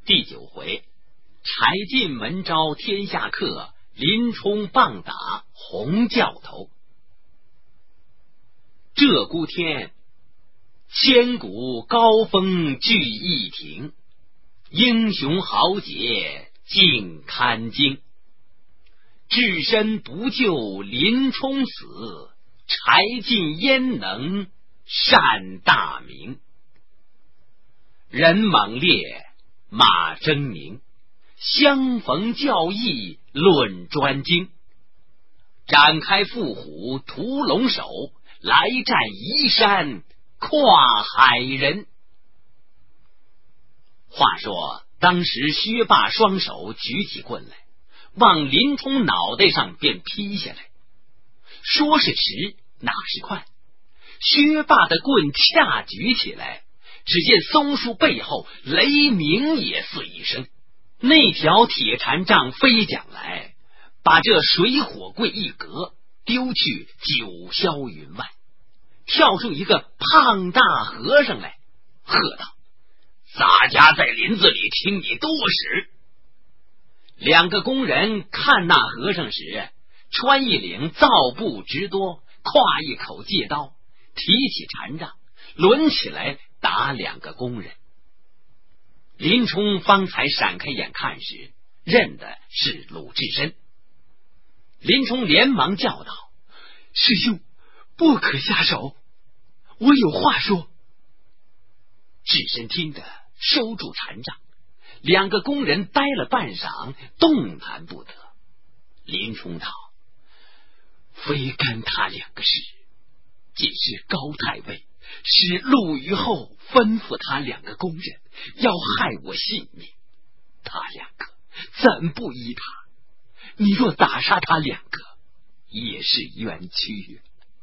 第9回，柴进门招天下客，林冲棒打洪教头。鹧鸪天，千古高峰聚一亭，英雄豪杰尽堪惊。至身不救林冲死，柴进焉能善大名。人猛烈，马狰狞，相逢较易论专精。展开缚虎屠龙手，来战移山跨海人。话说当时薛霸双手举起棍来，往林冲脑袋上便劈下来。说是迟，哪是快？薛霸的棍恰举起来，只见松树背后雷鸣也似一声，那条铁禅杖飞将来，把这水火棍一格，丢去九霄云外。跳出一个胖大和尚来，喝道：洒家在林子里听你多时。2个工人看那和尚时，穿一领皂布直多，挎一口戒刀，提起禅杖抡起来打2个工人。林冲方才闪开眼看时，认的是鲁智深。林冲连忙叫道：师兄，不可下手，我有话说。智深听得收住禅杖，2个工人呆了半晌，动弹不得。林冲道：非干他2个事，既是高太尉使陆虞后吩咐他2个工人要害我性命，他2个怎不依他？你若打杀他2个，也是冤屈。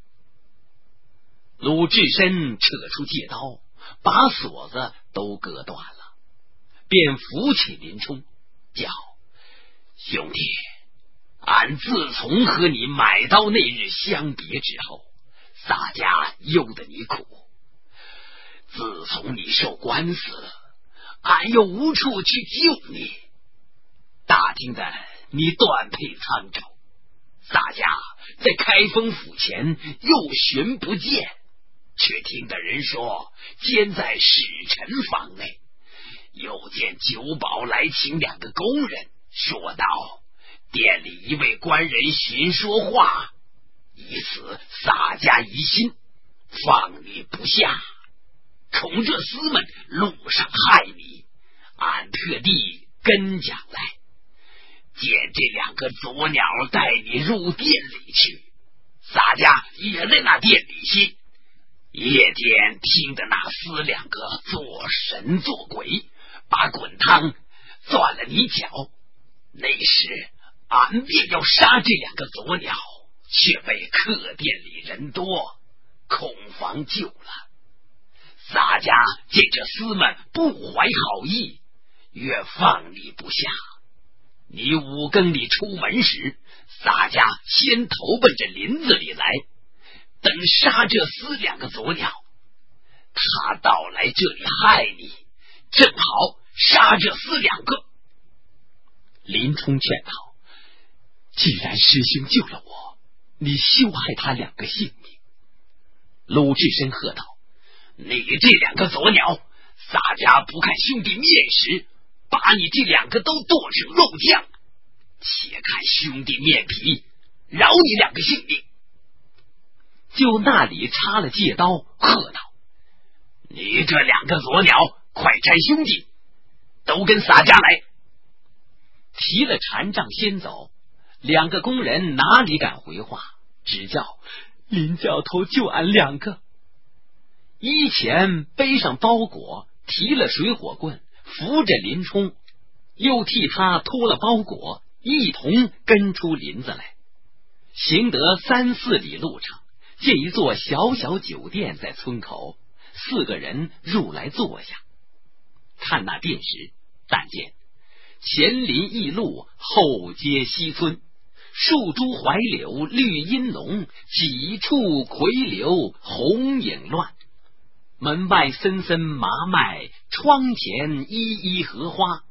鲁智深扯出戒刀，把锁子都割断了，便扶起林冲，叫：兄弟，俺自从和你买刀那日相别之后，洒家忧得你苦。自从你受官司，俺又无处去救你。打听的你断配沧州，洒家在开封府前又寻不见，却听的人说监在使臣房内。又见酒保来请2个工人，说道店里一位官人寻说话，以此洒家疑心，放你不下，恐这厮们路上害你，俺特地跟讲来，见这2个左鸟带你入店里去。洒家也在那店里去，夜间听得那厮2个做神做鬼，把滚汤攥了你脚。那时俺便要杀这2个左鸟，却被客店里人多，恐防救了。洒家见这厮们不怀好意，越放你不下。你5更里出门时，洒家先投奔这林子里来，等杀这厮2个左鸟，他到来这里害你，正好杀这厮2个。林冲劝道：既然师兄救了我，你休害他2个性命。鲁智深喝道：你这2个左鸟，洒家不看兄弟面时，把你这2个都剁成肉酱，且看兄弟面皮，饶你2个性命。就那里插了戒刀，喝道：你这2个左鸟，快拆兄弟，都跟洒家来。提了禅杖先走，2个工人哪里敢回话，只叫林教头救俺2个。衣前背上包裹，提了水火棍，扶着林冲，又替他拖了包裹，一同跟出林子来。行得3、4里路程，见一座小小酒店在村口，4个人入来坐下。看那店时，但见前林驿路，后街西村，树株槐柳绿荫浓，几处葵柳红影乱。门外森森麻麦，窗前依依荷花，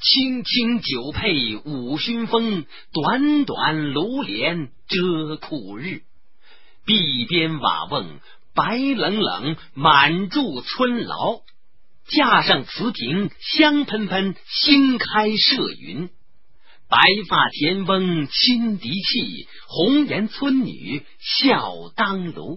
青青酒配五熏风，短短炉帘遮苦日。壁边瓦瓮白冷冷，满柱村牢。架上瓷瓶香喷喷，新开射云。白发田翁亲笛泣，红颜村女笑当炉。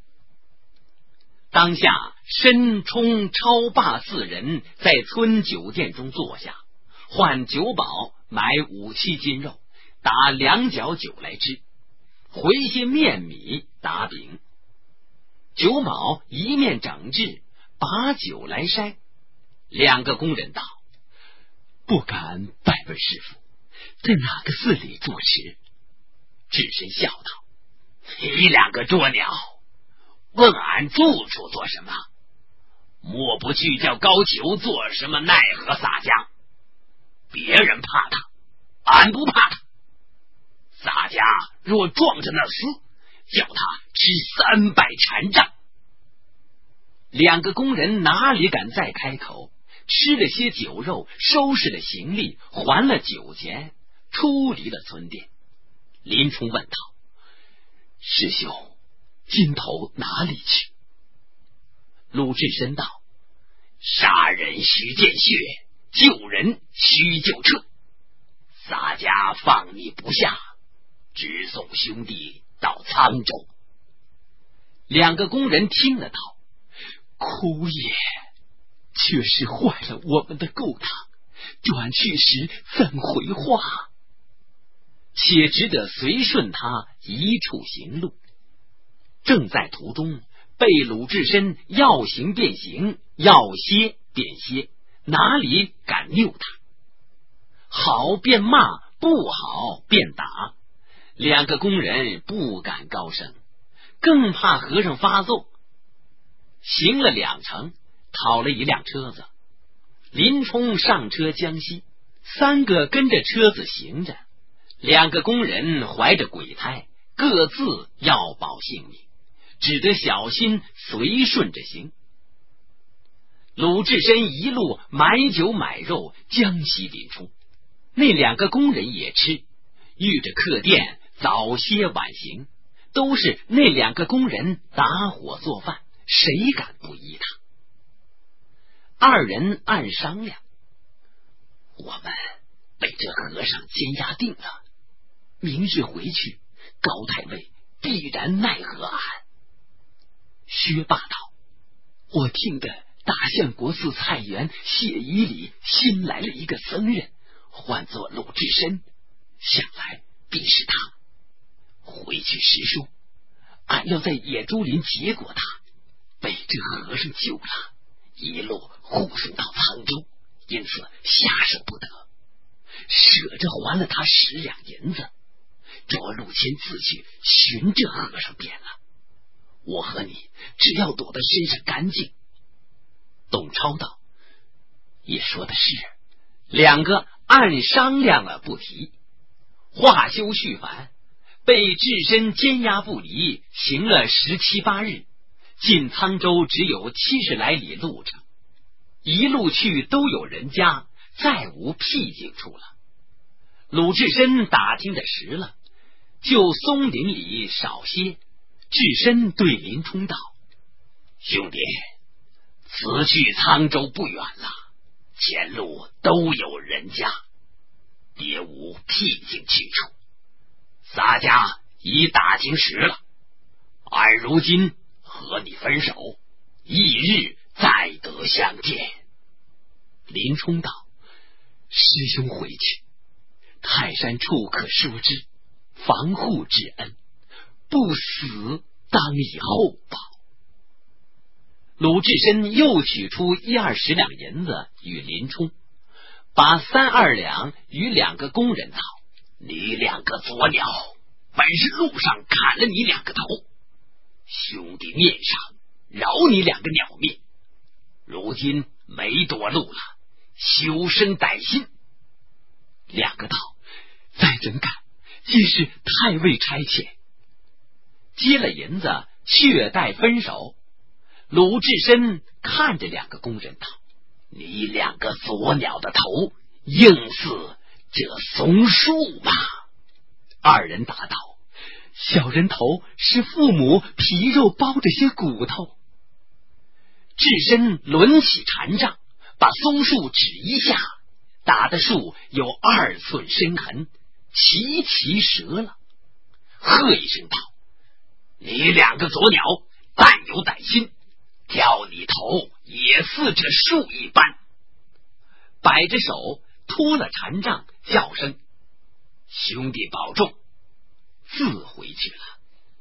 当下申冲、超霸四人在村酒店中坐下，换酒保买5、7斤肉，打2角酒来吃，回些面米打饼。酒保一面整治，把酒来筛。2个工人道：不敢拜问师傅，在哪个寺里坐持？智深笑道：你2个捉鸟，问俺住处做什么？莫不去叫高俅做什么奈何洒家？别人怕他，俺不怕他。洒家若撞着那厮，叫他吃300禅杖。2个工人哪里敢再开口，吃了些酒肉，收拾了行李，还了酒钱，出离了村店。林冲问道：师兄，今头哪里去？鲁智深道：杀人须见血，救人须救车。洒家放你不下，直送兄弟到沧州。2个工人听了道：苦也，却是坏了我们的勾当，转去时怎回话？且只得随顺他一处行路。正在途中，被鲁智深要行便行，要歇便歇，哪里敢拗他？好便骂，不好便打。2个工人不敢高声，更怕和尚发作。行了2程，讨了一辆车子。林冲上车江西，3个跟着车子行着。2个工人怀着鬼胎，各自要保性命，只得小心随顺着行。鲁智深一路买酒买肉，江西林冲。那2个工人也吃，遇着客店早些晚行，都是那2个工人打火做饭，谁敢不依他？2人暗商量：我们被这和尚监押定了，明日回去，高太尉必然奈何俺。薛霸道：我听得大相国寺菜园谢衣里新来了一个僧人，唤作鲁智深，想来必是他。回去时说，俺要在野猪林结果他，被这和尚救了，一路护送到沧州，因此下手不得，舍着还了他10两银子，着陆谦自去寻这和尚便了。我和你只要躲得身上干净。董超道：也说的是。2个暗商量了不提。话休续返，被智深监押不离，行了17、18日，进沧州只有70来里路程，一路去都有人家，再无僻静处了。鲁智深打听的实了，就松林里少些。智深对林冲道：兄弟，此去沧州不远了，前路都有人家，别无僻静去处。洒家已打听实了，俺如今和你分手，翌日再得相见。林冲道：师兄回去，泰山处可说之，防护之恩，不死当以后报。鲁智深又取出1、20两银子与林冲，把3、2两与2个工人道：你2个左鸟，本是路上砍了你2个头，兄弟面上饶你2个鸟命，如今没多路了，修身歹心。2个道：再怎敢，皆是太尉差遣。接了银子，却待分手。鲁智深看着2个工人道：你2个左鸟的头， 应似这松树吗？ 二人答道：小人头是父母皮肉包着些骨头。 智深抡起禅杖，把松树指一下，打的树有2寸深痕，齐齐折了。喝一声道：你2个左鸟，但有歹心，挑你头也似这树一般。摆着手拖了禅杖，叫声：兄弟保重，自回去了。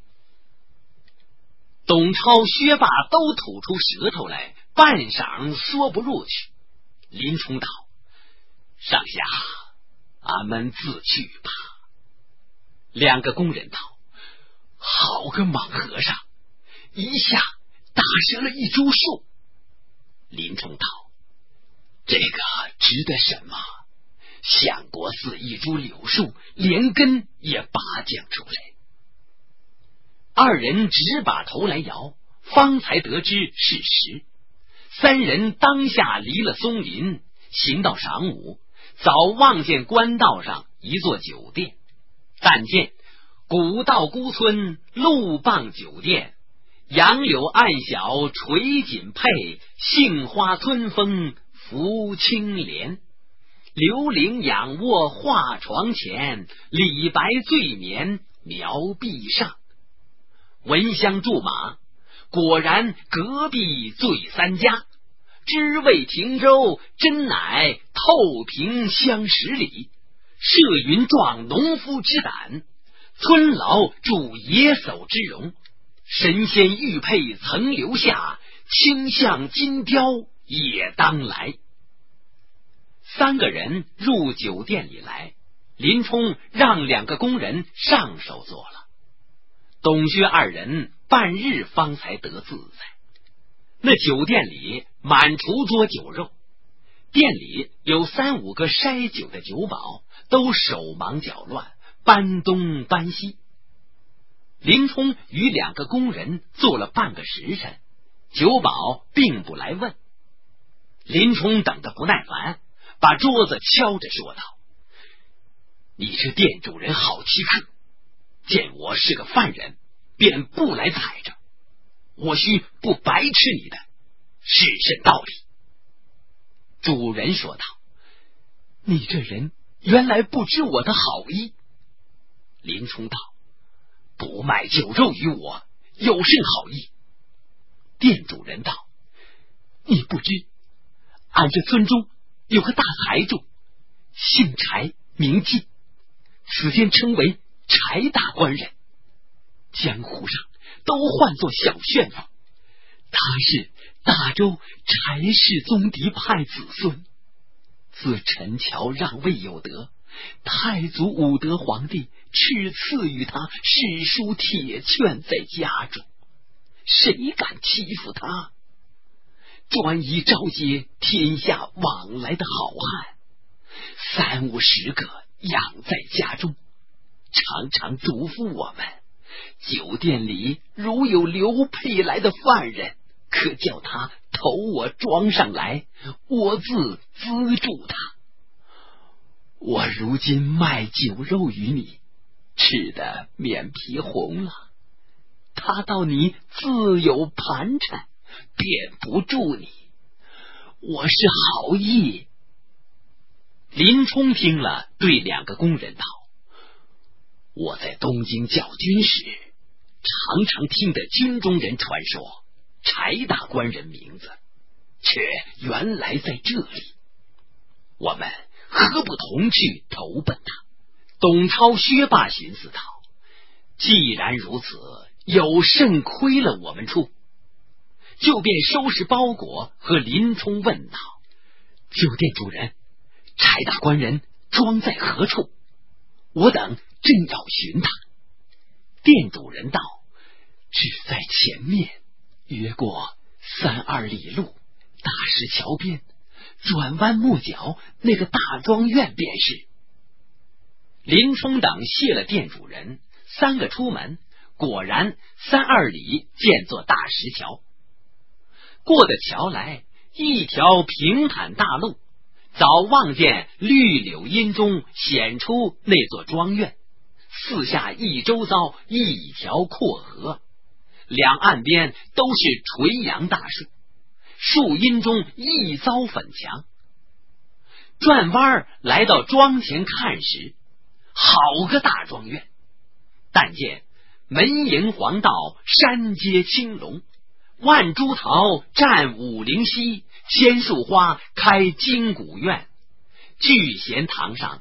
董超、薛霸都吐出舌头来，半晌说不入去。林冲道：上下，俺们自去吧。2个工人道：好个莽和尚，一下打折了一株树。林冲道：这个值得什么？相国寺一株柳树，连根也拔将出来。2人只把头来摇，方才得知事实。3人当下离了松林，行到晌午，早望见官道上一座酒店，但见古道孤村，路傍酒店，杨柳暗小垂锦佩，杏花春风拂青帘。刘伶仰卧画床前，李白醉眠苗壁上。闻香驻马，果然隔壁醉3家，知味停舟，真乃透平相10里。射云壮农夫之胆，村老助野叟之容。神仙玉佩曾留下，倾向金雕也当来。3个人入酒店里来，林冲让2个工人上手做了。董薛2人半日方才得自在。那酒店里满厨桌酒肉，店里有3、5个筛酒的酒保，都手忙脚乱，搬东搬西。林冲与2个工人坐了半个时辰，酒保并不来问。林冲等得不耐烦，把桌子敲着说道：你这店主人好欺客，见我是个犯人，便不来踩着，我须不白吃你的，是甚道理？主人说道：你这人原来不知我的好意。林冲道：不卖酒肉于我，有甚好意？店主人道：你不知，俺这村中有个大财主，姓柴名进，此间称为柴大官人，江湖上都唤作小旋风。他是大周柴氏宗嫡派子孙，自陈桥让位有德，太祖武德皇帝敕赐予他史书铁券在家中，谁敢欺负他？专一招接天下往来的好汉，30、50个养在家中，常常嘱咐我们，酒店里如有流配来的犯人，可叫他投我庄上来，我自资助他。我如今卖酒肉与你，吃得面皮红了，他道你自有盘缠，便不助你，我是好意。林冲听了，对2个工人道：我在东京教军时，常常听得军中人传说柴大官人名字，却原来在这里，我们何不同去投奔他？董超、薛霸寻思道：既然如此，有甚亏了我们处？就便收拾包裹，和林冲问道：酒店主人，柴大官人庄在何处？我等正要寻他。店主人道：只在前面，约过3-2里路，大石桥边，转弯抹角那个大庄院便是。林冲等谢了店主人，3个出门，果然3-2里见作大石桥。过的桥来，一条平坦大路， 早望见绿柳荫中显出那座庄院，四下一周遭一条阔河，两岸边都是垂杨大树，树荫中一遭粉墙。转弯来到庄前看时，好个大庄院！但见门迎黄道，山阶青龙，万株桃占五陵溪，千树花开金谷院。聚贤堂上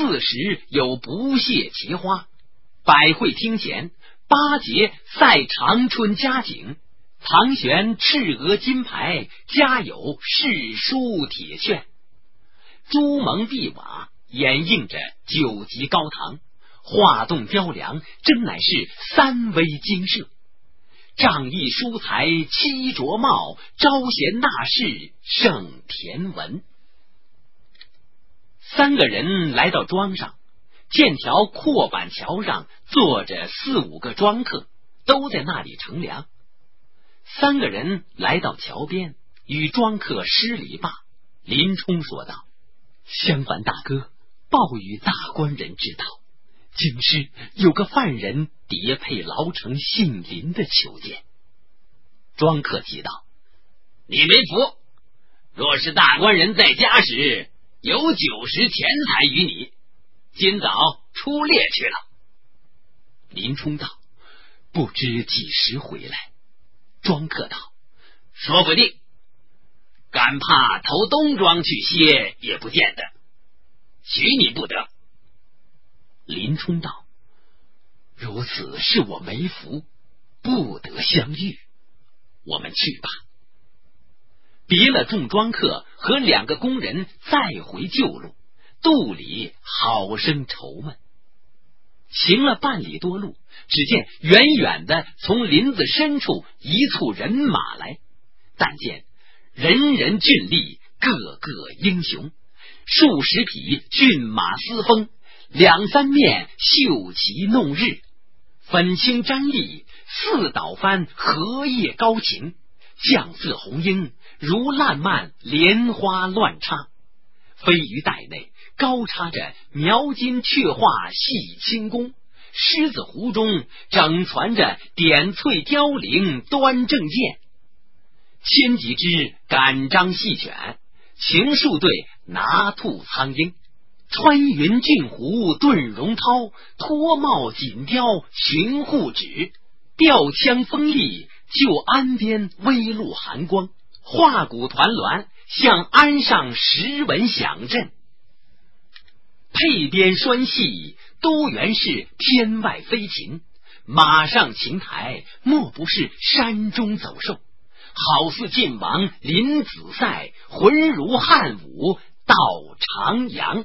40有不谢奇花，百会厅前8节赛长春佳景，堂悬赤鹅金牌，家有世书铁券。朱蒙碧瓦掩映着9级高堂，画栋雕梁，真乃是三微精舍。仗义疏财七着帽，招贤纳士胜田文。3个人来到庄上，见条阔板桥上坐着4、5个庄客，都在那里乘凉。3个人来到桥边，与庄客施礼罢，林冲说道：襄樊大哥，报与大官人知道，京师有个犯人叠配牢城姓林的求见。庄客急道：你没福，若是大官人在家时，有90钱财与你，今早出猎去了。林冲道：不知几时回来。庄客道：说不定，敢怕投东庄去歇也不见得，许你不得。林冲道：如此是我没福，不得相遇，我们去吧。别了众庄客和2个工人，再回旧路，肚里好生愁闷。行了半里多路，只见远远的从林子深处一簇人马来，但见人人俊丽，个个英雄，数十匹骏马嘶风，2、3面绣旗弄日，粉青沾丽，4倒幡荷叶高擎，绛色红缨如烂漫，莲花乱插。飞鱼袋内高插着描金雀画戏轻功，狮子湖中整攒着点翠雕翎端正剑。千几只赶张戏犬，情树队拿兔苍鹰，穿云俊狐顿荣涛，脱帽锦雕寻护指，吊枪锋利就鞍边微露寒光，画鼓团栾向鞍上时闻响震。配边拴戏都原是天外飞禽，马上琴台莫不是山中走兽，好似晋王临子赛，浑如汉武到长阳。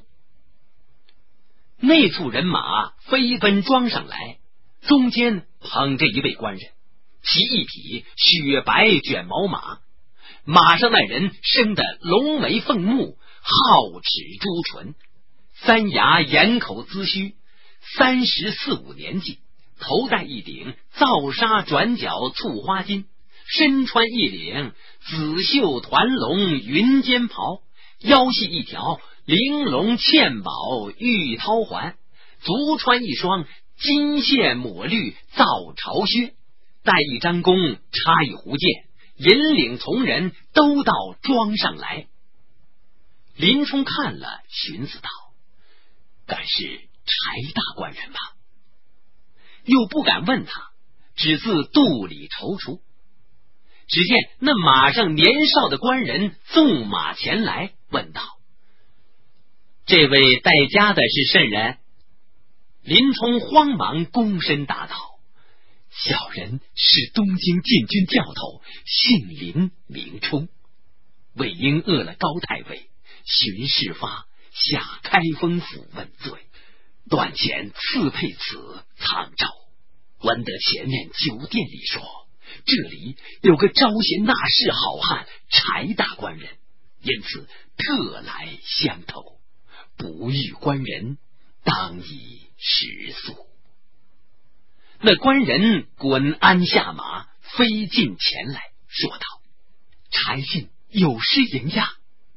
那簇人马飞奔庄上来，中间捧着一位官人，骑一匹雪白卷毛马，马上那人生得龙眉凤目，皓齿朱唇，3牙眼口髭须，34、5年纪，头戴一顶皂纱转角簇花巾，身穿一领紫绣团龙云肩袍，腰系一条玲珑嵌宝玉绦环，足穿一双金线抹绿皂朝靴，带一张弓，插一壶箭，引领从人都到庄上来。林冲看了，寻思道：敢是柴大官人吧？又不敢问他，只自肚里踌躇。只见那马上年少的官人纵马前来，问道：这位带家的是甚人？林冲慌忙躬身答道：小人是东京禁军教头，姓林名冲，为因饿了高太尉，寻事发下开封府问罪，断遣赐配此沧州。闻得前面酒店里说，这里有个招贤纳士好汉柴大官人，因此特来相投，不遇官人，当以食宿。那官人滚鞍下马，飞进前来，说道：柴进有失迎驾。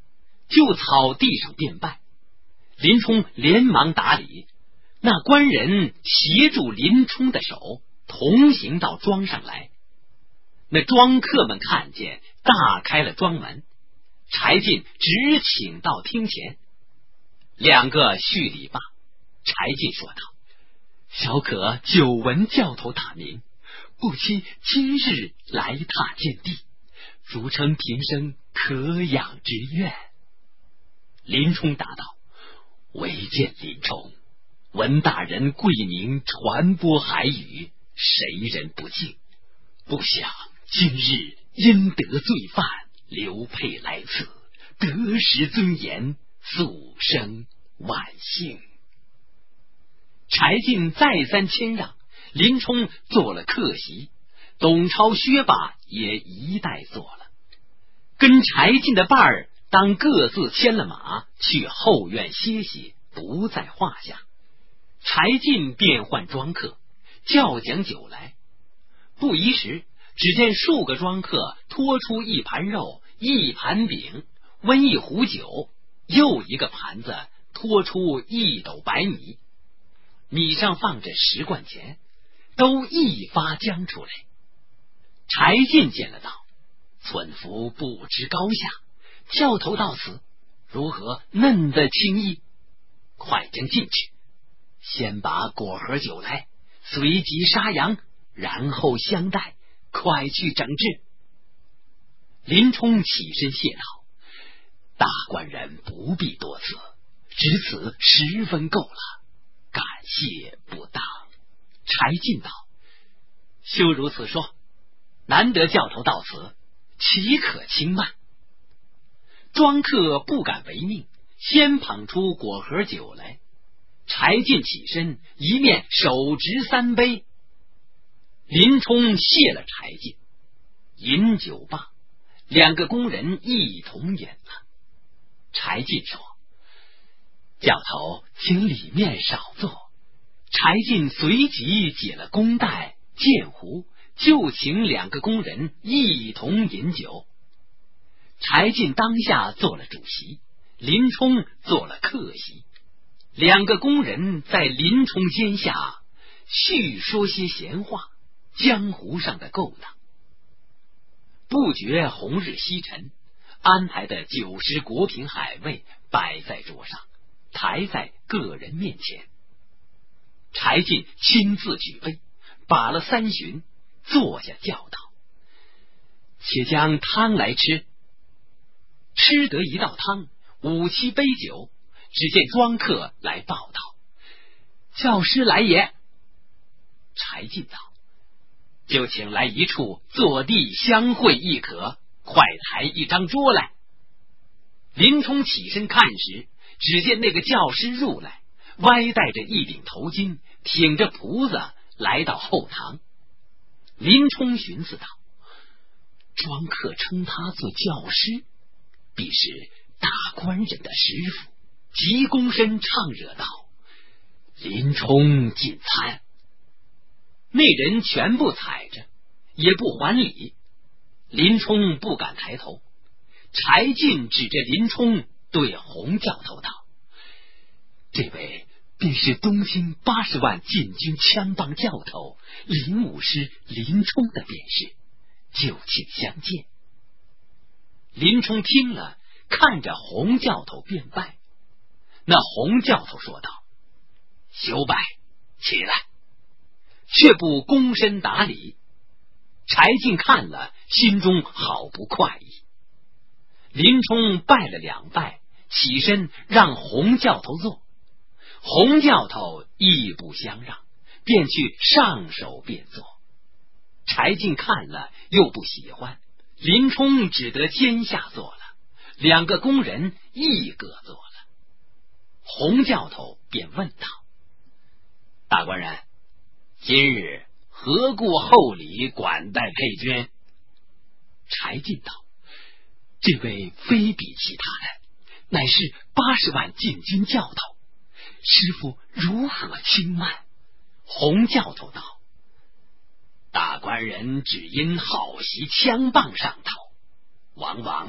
就草地上便拜。林冲连忙打礼，那官人协助林冲的手，同行到庄上来。那庄客们看见，大开了庄门，柴进直请到厅前。两个叙礼罢，柴进说道：小可久闻教头大名，不期今日来踏见地，足称平生可养之愿。林冲答道：唯见林冲，闻大人贵名传播海语，谁人不敬？不想今日因得罪犯，刘沛来此，得失尊严，速生万幸。柴进再三谦让，林冲做了客席，董超、薛霸也一带做了。跟柴进的伴儿当各自牵了马，去后院歇息，不在话下。柴进便唤庄客，叫讲酒来。不一时，只见数个庄客拖出一盘肉，一盘饼，温一壶酒，又一个盘子拖出一斗白米，米上放着10贯钱，都一发将出来。柴进见了道：村夫不知高下，教头到此，如何嫩得轻易？快将进去，先把果盒酒来，随即杀羊，然后相待，快去整治。林冲起身谢道：大官人不必多辞，只此10分够了，感谢不当。柴进道：休如此说，难得教头到此，岂可轻慢？庄客不敢违命，先捧出果盒酒来。柴进起身，一面手执3杯。林冲谢了柴进，饮酒罢，两个工人一同饮了。柴进说：教头请里面少坐。柴进随即解了弓带、箭壶，就请两个工人一同饮酒。柴进当下做了主席，林冲做了客席。两个工人在林冲肩下叙说些闲话，江湖上的勾当。不觉红日西沉，安排的酒食果品海味摆在桌上，抬在个人面前。柴进亲自举杯，把了3巡，坐下叫道：且将汤来吃。吃得一道汤，5、7杯酒，只见庄客来报道：教师来也。柴进道：就请来一处坐地相会亦可，快抬一张桌来。林冲起身看时，只见那个教师入来，歪戴着一顶头巾，挺着蹼子来到后堂。林冲寻思道：庄客称他做教师，必是大官人的师傅，急躬身唱惹道：林冲进餐。那人全部踩着，也不还礼。林冲不敢抬头。柴进指着林冲对洪教头道：这位便是东京80万禁军枪棒教头林武师林冲的便是，就请相见。林冲听了，看着洪教头便拜。那洪教头说道：休拜，起来。却不躬身打礼。柴进看了，心中好不快意。林冲拜了2拜，起身让洪教头坐。洪教头亦不相让，便去上手便坐。柴进看了又不喜欢，林冲只得肩下坐了，两个工人一个坐了。洪教头便问道：大官人，今日何故厚礼管待沛君？柴进道：这位非比其他人，乃是80万禁军教头，师傅如何轻慢？洪教头道：大官人只因好习枪棒上头，往往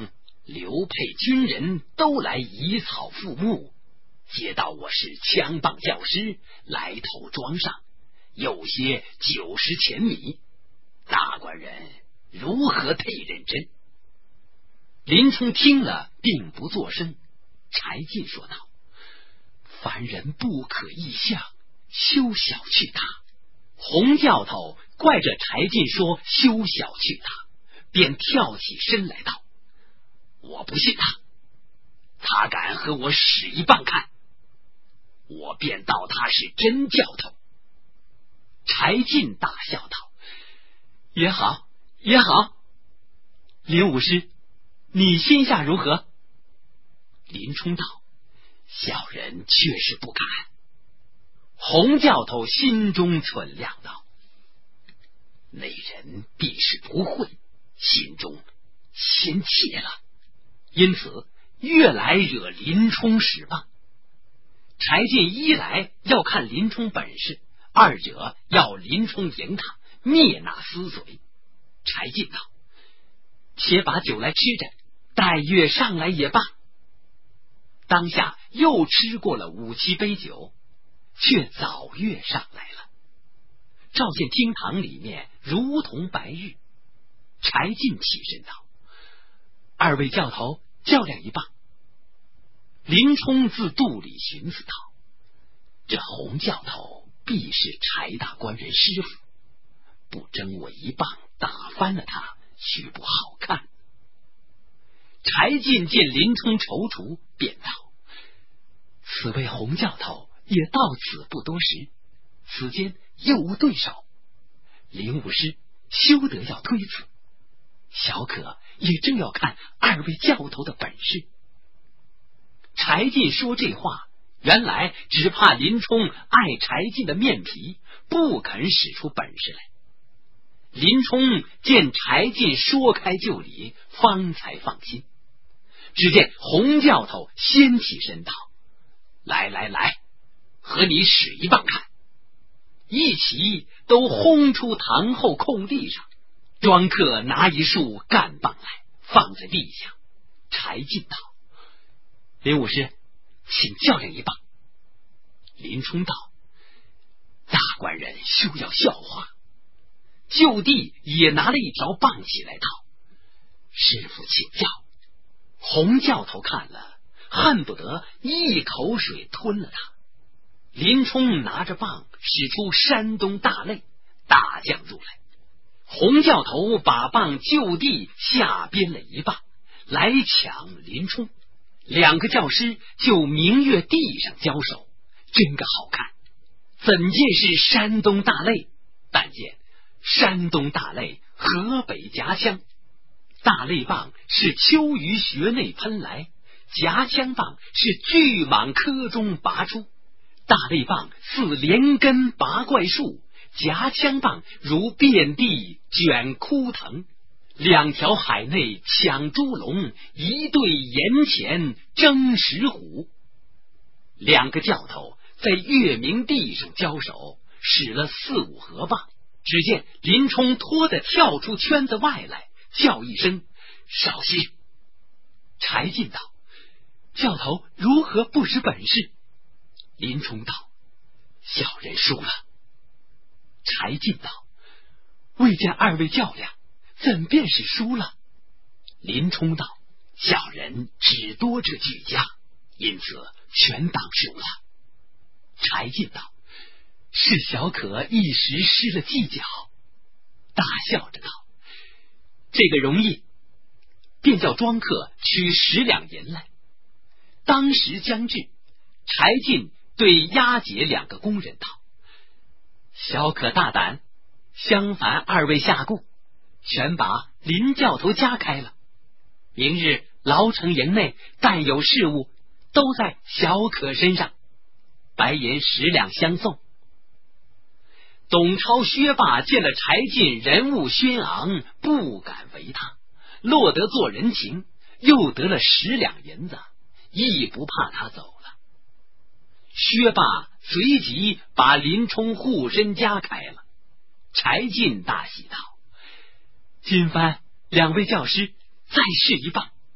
刘沛军人都来以草覆木，接到我是枪棒教师，来头庄上，有些90钱米，大官人如何忒认真？林冲听了并不作声。柴进说道：凡人不可异象，休小觑他。洪教头怪着柴进说休小觑他，便跳起身来道：我不信他，他敢和我使一棒看，我便道他是真教头。柴进大笑道：也好也好，林武师，你心下如何？林冲道：小人确实不敢。洪教头心中忖量道：那人必是不会，心中先怯了，因此越来惹林冲使棒。柴进一来要看林冲本事，二者要林冲赢他，灭那私贼。柴进道：且把酒来吃着，待月上来也罢。当下又吃过了5、7杯酒，却早月上来了，照见厅堂里面如同白日。柴进起身道：二位教头较量一棒。林冲自肚里寻思道：这洪教头必是柴大官人师傅，不争我一棒打翻了他，许不好看。柴进见林冲踌躇，便道：此位洪教头也到此不多时，此间又无对手，林武师休得要推辞，小可也正要看二位教头的本事。柴进说这话，原来只怕林冲爱柴进的面皮，不肯使出本事来。林冲见柴进说开就理，方才放心。只见洪教头先起身道：来来来，和你使一棒看。一起都轰出堂后空地上，庄客拿一束干棒来，放在地下。柴进道：林武师，请较量一棒。林冲道：大官人休要笑话。就地也拿了一条棒起来道：师傅请教。洪教头看了，恨不得一口水吞了他。林冲拿着棒使出山东大擂，大将入来。洪教头把棒就地下鞭了一棒，来抢林冲。两个教师就明月地上交手，真个好看。怎见是山东大擂？但见山东大擂河北夹枪，大擂棒是秋鱼穴内喷来，夹枪棒是巨蟒科中拔出。大擂棒似连根拔怪树，夹枪棒如遍地卷枯藤。两条海内抢猪笼，一对岩前争石虎。两个教头在月明地上交手，使了4、5合棒。只见林冲拖得跳出圈子外来，叫一声少息。柴进道：教头如何不识本事？林冲道：小人输了。柴进道：未见二位较量，怎便是输了？林冲道：小人只多这举家，因此全当输了。柴进道：是小可一时失了计较。大笑着道：这个容易，便叫庄客取10两银来。当时将至，柴进对押解2个工人道：小可大胆，相烦二位下顾，全把林教头家开了。明日牢城营内但有事务，都在小可身上，白银10两相送。董超、薛霸见了柴进人物轩昂，不敢为他，落得做人情，又得了10两银子，亦不怕他走了。薛霸随即把林冲护身家开了。柴进大喜道：今番2位教师再试一棒。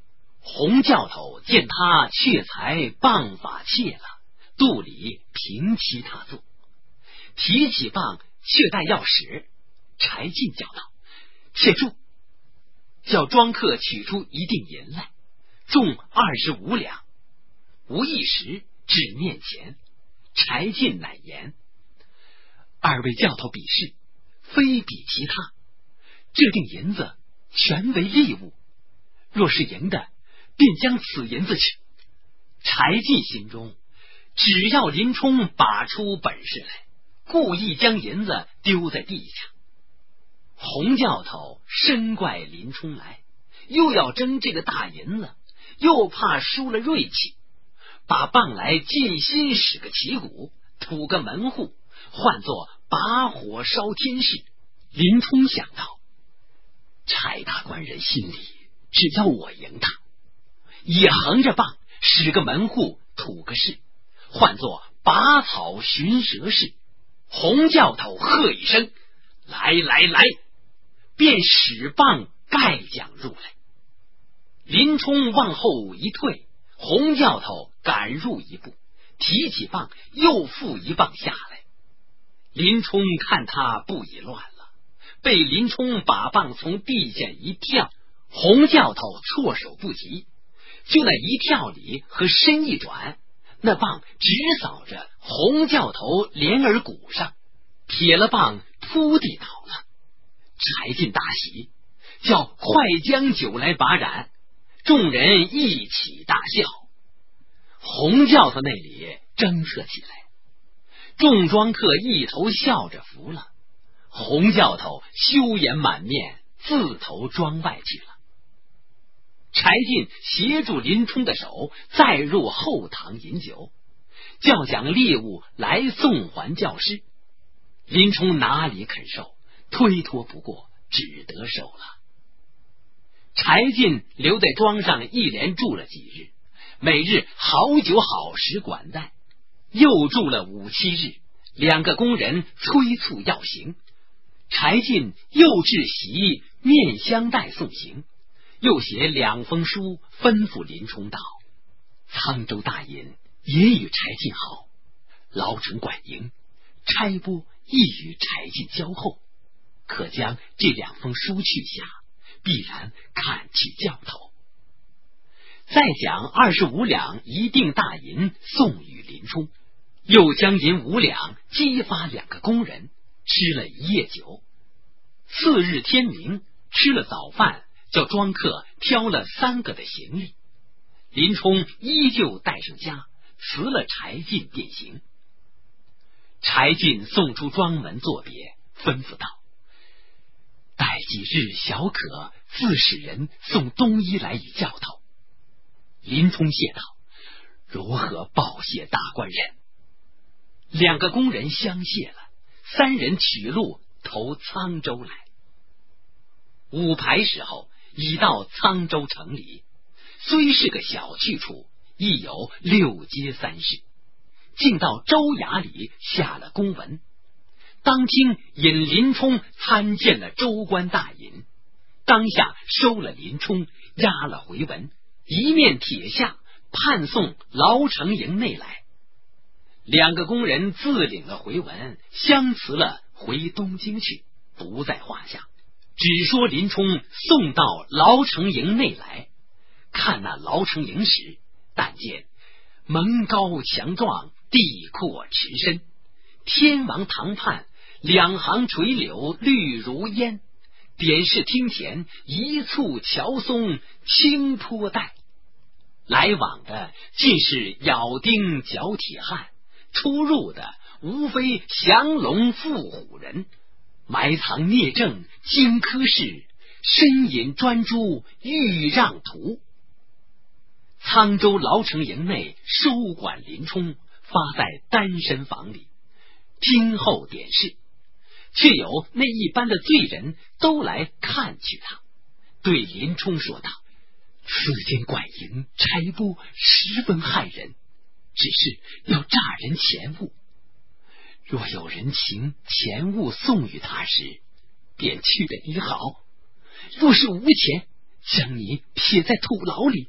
洪教头见他却才棒法切了，肚里平欺他坐，提起棒却待要使，柴进叫道：“且住！”叫庄客取出一锭银来，重25两。无一时至面前，柴进乃言：“二位教头比试，非比其他，这锭银子全为利物，若是赢的，便将此银子取。”柴进心中只要林冲把出本事来，故意将银子丢在地下。洪教头深怪林冲来，又要争这个大银子，又怕输了锐气，把棒来尽心使个旗鼓，吐个门户，唤作把火烧天势。林冲想到，柴大官人心里只要我赢他，也横着棒使个门户，吐个势，唤作拔草寻蛇式。洪教头喝一声：“来来来！”便使棒盖将入来。林冲往后一退，洪教头赶入一步，提起棒又负一棒下来。林冲看他不已乱了，被林冲把棒从地下一跳，洪教头措手不及，就那一跳里和身一转，那棒直扫着洪教头脸耳骨上，撇了棒扑地倒了。柴进大喜，叫快将酒来把盏，众人一起大笑。洪教头那里争策起来，众庄客一头笑着服了。洪教头羞颜满面，自投庄外去了。柴进协助林冲的手，再入后堂饮酒，叫讲猎物来送还教师。林冲哪里肯受，推脱不过，只得收了。柴进留在庄上一连住了几日，每日好酒好食管待，又住了5、7日。2个工人催促要行，柴进又置席面香待送行，又写2封书吩咐林冲道：“沧州大尹也与柴进好，牢城管营差拨亦与柴进交厚，可将这2封书去下，必然看去教头。”再将25两一锭大银送与林冲，又将银5两激发2个工人，吃了一夜酒。次日天明，吃了早饭，叫庄客挑了3个的行李。林冲依旧带上家，辞了柴进便行。柴进送出庄门作别，吩咐道：“待几日小可自使人送冬衣来与教头。”林冲谢道：“如何报谢大官人？”2个工人相谢了，3人取路投沧州来。午牌时候，已到沧州城里，虽是个小去处，亦有6街3市。竟到州衙里下了公文，当今引林冲参见了州官大尹，当下收了林冲，押了回文，一面帖下判送牢城营内来。2个工人自领了回文，相辞了回东京去，不在话下。只说林冲送到牢城营内来，看那牢城营时，但见门高墙壮，地阔池深，天王堂畔2行垂柳绿如烟，点视厅前一簇乔松青坡带，来往的尽是咬钉脚铁汉，出入的无非降龙伏虎人，埋藏聂政荆轲事，深饮专诸豫让图。沧州牢城营内收管林冲，发在单身房里，听候点视，却有那一般的罪人都来看去他，对林冲说道：“此间管营差拨十分害人，只是要诈人钱物。若有人情钱物送与他时，便去得你好；若是无钱，将你撇在土牢里，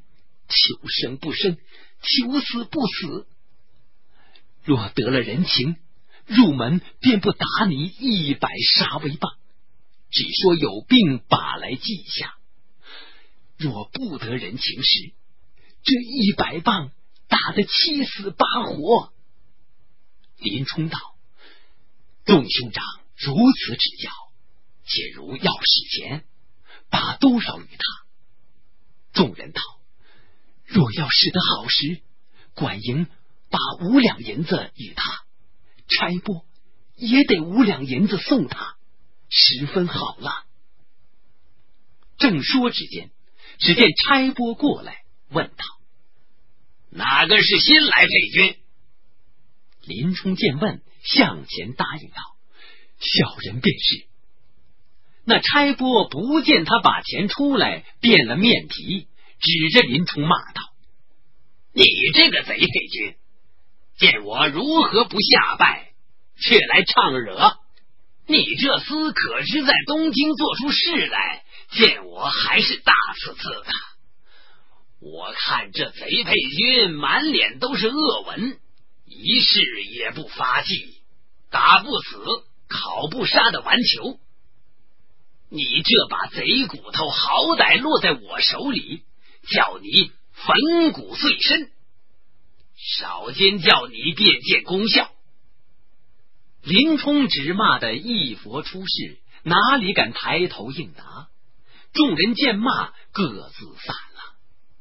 求生不生，求死不死。若得了人情，入门便不打你100杀威棒，只说有病把来记下。若不得人情时，这100棒打得7死8活。林冲道：众兄长如此指教，且如要使钱，把多少与他？众人道：若要使得好时，管营把5两银子与他，差拨也得5两银子送他，十分好了。正说之间，只见差拨过来问道： 哪个是新来配军？ 林冲见问，向前答应道：小人便是。那差拨不见他把钱出来，变了面皮，指着林冲骂道： 你这个贼配军，见我如何不下拜，却来唱惹？你这厮可知在东京做出事来，见我还是大刺刺的。我看这贼配军满脸都是恶纹，一事也不发迹，打不死烤不杀的顽球。你这把贼骨头好歹落在我手里，叫你粉骨碎身，少间叫你便见功效。 林冲只骂得一佛出世，哪里敢抬头应答？众人见骂，各自散了。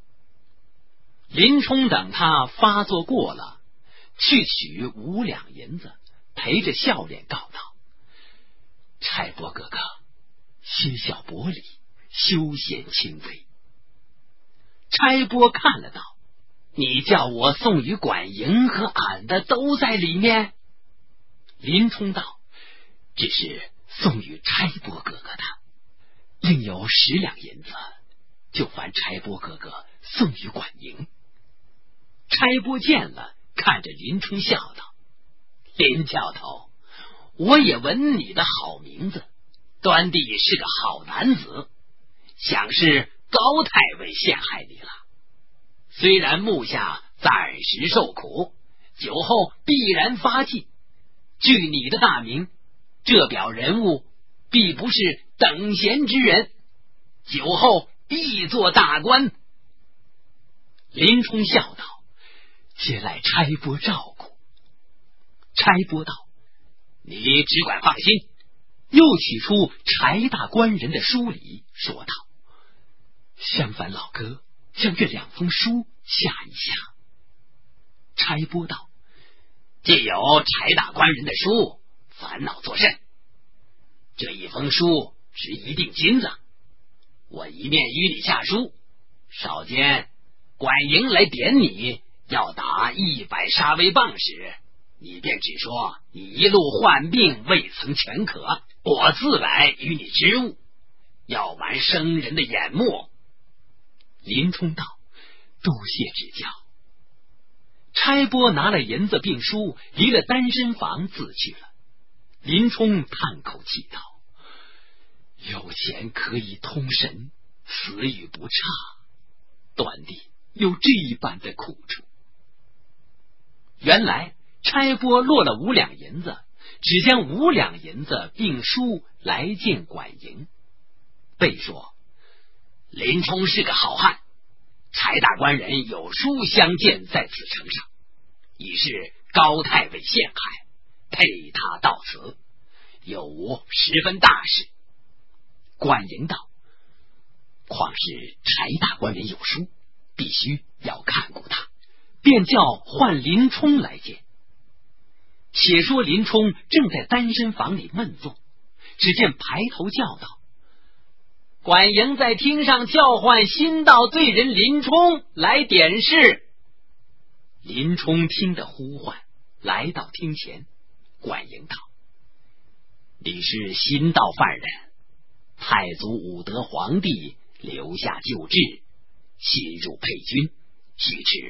林冲等他发作过了，去取5两银子，陪着笑脸告道：差拨哥哥，心小薄礼，休嫌轻微。差拨看了道：你叫我送与管营和俺的都在里面。林冲道：只是送与差拨哥哥的，另有10两银子，就烦差拨哥哥送与管营。差拨见了，看着林冲笑道：林教头，我也闻你的好名字，端地是个好男子，想是高太尉陷害你了。虽然目下暂时受苦，酒后必然发迹。据你的大名，这表人物必不是等闲之人，酒后必做大官。林冲笑道：且赖差拨照顾。差拨道：你只管放心。又取出柴大官人的书礼，说道：相烦老哥将这2封书下一下。差拨道： 既有柴大官人的书，烦恼作甚？这1封书值1锭金子，我一面与你下书，少间管营来点你要打100杀威棒时，你便只说你一路患病未曾全可，我自来与你支吾，要玩生人的眼目。 林冲道：多谢指教。差拨拿了银子并书，离了单身房自去了。林冲叹口气道：有钱可以通神，死语不差，端地有这般的苦处。原来差拨落了5两银子，只将5两银子并书来见管营，备说： 林冲是个好汉，柴大官人有书相见在此城上，已是高太尉陷害，配他到此，有无十分大事。 管营道：况是柴大官人有书，必须要看顾他，便叫唤林冲来见。且说林冲正在单身房里闷坐，只见排头叫道：管营在厅上叫唤新到罪人林冲来点事。林冲听得呼唤，来到厅前。管营道：你是新到犯人，太祖武德皇帝留下旧制，新入配军，须持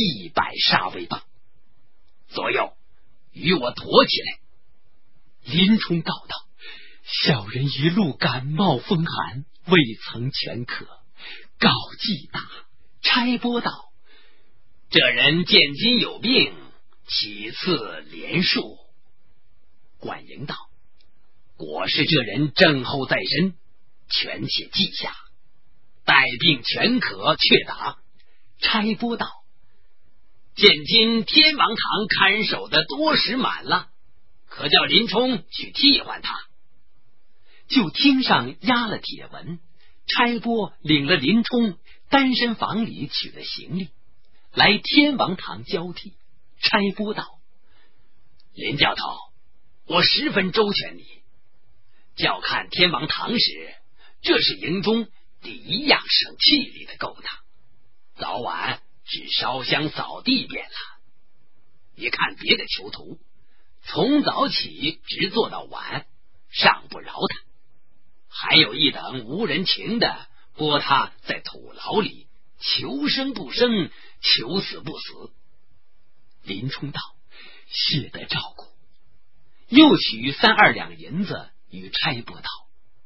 100杀威棒，左右与我驮起来。林冲告道：小人一路感冒风寒，未曾全可，告既大， 差拨道：“这人见今有病，岂赐连数？”管营道：“果是这人症候在身，权且记下，待病全可却答。”差拨道：“现今天王堂看守的多时满了，可叫林冲去替换他。”就厅上压了铁文，差拨领了林冲，单身房里取了行李，来天王堂交替。差拨道：“林教头，我十分周全你。叫看天王堂时，这是营中第一样省气力的勾当，早晚只烧香扫地便了。你看别的囚徒，从早起直做到晚，尚不饶他；还有一等无人情的，拨他在土牢里求生不生，求死不死。”林冲道：“谢得照顾。”又取3-2两银子与差拨道：“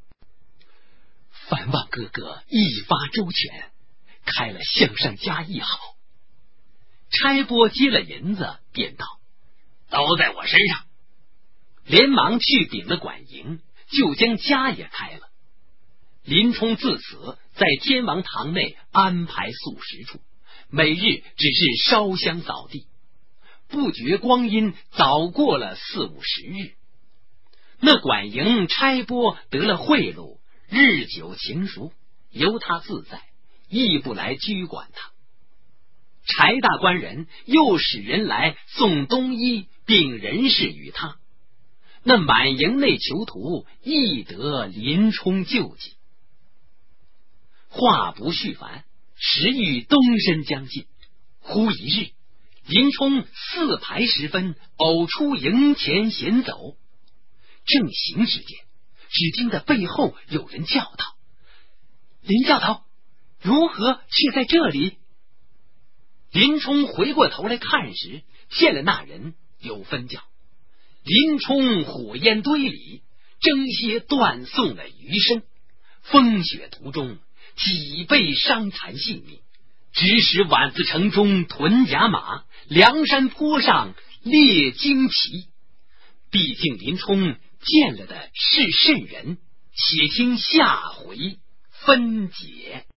烦望哥哥一发周全，开了项上加一好。”差拨接了银子，便道：“都在我身上。”连忙去禀了管营，就将家也开了。林冲自此在天王堂内安排宿食处，每日只是烧香扫地，不觉光阴早过了40-50日。那管营差拨得了贿赂，日久情熟，由他自在，亦不来拘管他。柴大官人又使人来送冬衣并人事与他，那满营内囚徒亦得林冲救济。话不续繁，时遇东申将近，忽一日，林冲4排时分偶出营前行走，正行之间，只听得背后有人叫道：“林教头，如何却在这里？”林冲回过头来看时，见了那人，有分教。林冲火焰堆里，争些断送了余生，风雪途中几倍伤残性命，指使宛子城中屯甲马，梁山坡上列旌旗。毕竟林冲见了的是甚人，且听下回分解。